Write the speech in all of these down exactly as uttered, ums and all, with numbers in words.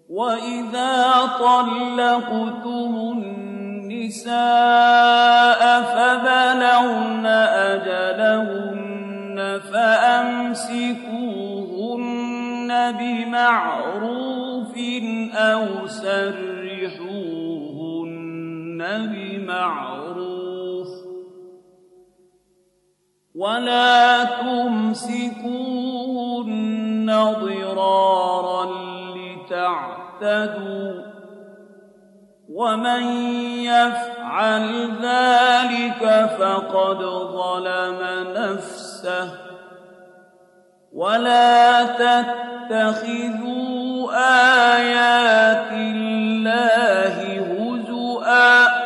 وَإِذَا طَلَّقْتُمُ النِّسَاءَ فَبَلَغْنَ أَجَلَهُنَّ فَأَمْسِكُوهُنَّ بِمَعْرُوفٍ أَوْ سَرِّحُوهُنَّ بِمَعْرُوفٍ ۚ وَلَا تُمْسِكُوهُنَّ ضِرَارًا لِّتَعْتَدُوا ۚ وَمَن يَفْعَلْ ذَلِكَ فَقَدْ ظَلَمَ نَفْسَهُ ۚ وَلَا تَتَّخِذُوا آيَاتِ اللَّهِ هُزُوًا ۚ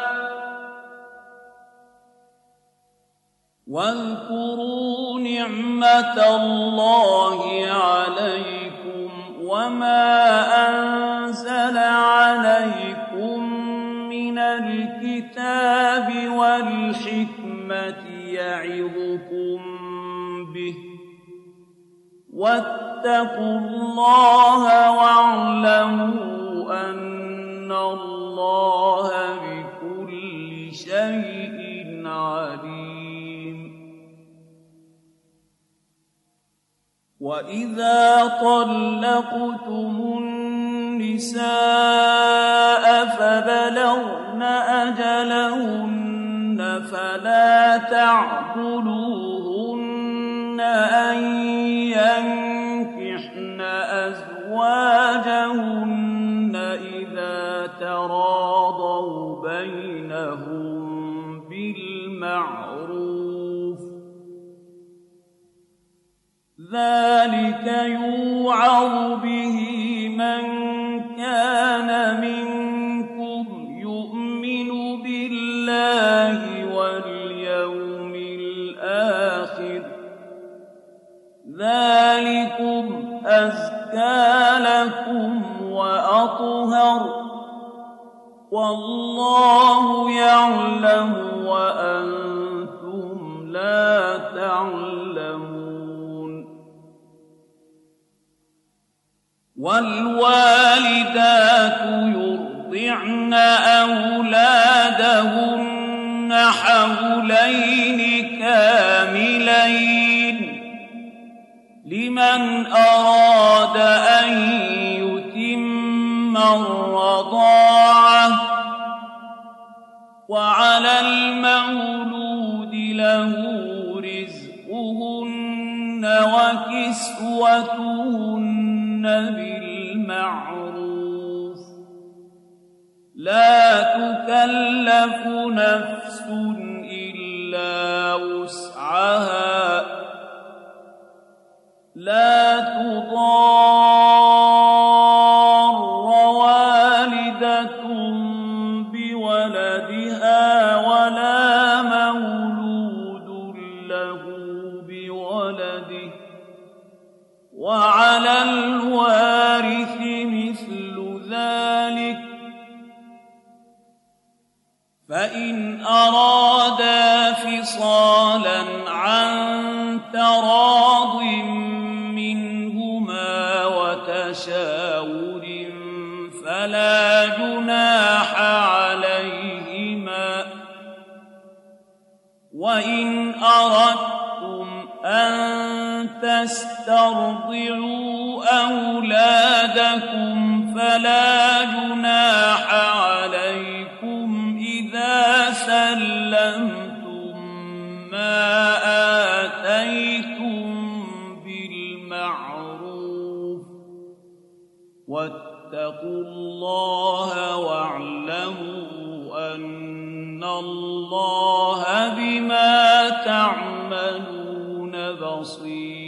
وَاذْكُرُوا نِعْمَةَ اللَّهِ عَلَيْكُمْ وَمَا أَنزَلَ عَلَيْكُم مِّنَ الْكِتَابِ وَالْحِكْمَةِ يَعِظُكُم بِهِ ۚ وَاتَّقُوا اللَّهَ وَاعْلَمُوا أَنَّ اللَّهَ بِكُلِّ شَيْءٍ عَلِيمٌ. وَإِذَا طَلَّقْتُمُ النِّسَاءَ فَبَلَغْنَ أَجَلَهُنَّ فَلَا تَعْضُلُوهُنَّ أَن يَنكِحْنَ أَزْوَاجَهُنَّ إِذَا تَرَاضَوْا بَيْنَهُم بِالْمَعْرُوفِ ۗ ذَلِكَ يُوعَظُ بِهِ مَن كَانَ مِنكُمْ يُؤْمِنُ بِاللَّهِ وَالْيَوْمِ الْآخِرِ ۗ ذَلِكُمْ أَزْكَىٰ لَكُمْ وَأَطْهَرُ ۗ وَاللَّهُ يَعْلَمُ وَأَنتُمْ لَا تَعْلَمُونَ. وَالْوَالِدَاتُ يُرْضِعْنَ أَوْلَادَهُنَّ حَوْلَيْنِ كَامِلَيْنِ ۖ لِمَنْ أَرَادَ أَن يُتِمَّ الرَّضَاعَةَ ۚ وَعَلَى الْمَوْلُودِ لَهُ رِزْقُهُنَّ وَكِسْوَتُهُنَّ بِالْمَعْرُوفِ ۚ لَا تُكَلَّفُ نَفْسٌ إِلَّا وُسْعَهَا ۚ لَا تُضَارَّ وَالِدَةٌ بِوَلَدِهَا وَلَا مَوْلُودٌ لَّهُ بِوَلَدِهِ ۚ وَعَلَى الْوَارِثِ مِثْلُ ذَٰلِكَ ۗ فَإِنْ أَرَادَا فِصَالًا عَن تَرَاضٍ مِّنْهُمَا وَتَشَاوُرٍ فَلَا جُنَاحَ عَلَيْهِمَا ۗ وَإِنْ أَرَدتُّمْ أَن تَسْتَرْضِعُوا أَوْلَادَكُمْ فَلَا جُنَاحَ عَلَيْكُمْ إِذَا سَلَّمْتُم مَّا آتَيْتُم بِالْمَعْرُوفِ ۗ وَاتَّقُوا اللَّهَ وَاعْلَمُوا أَنَّ اللَّهَ بِمَا تَعْمَلُونَ بَصِيرٌ.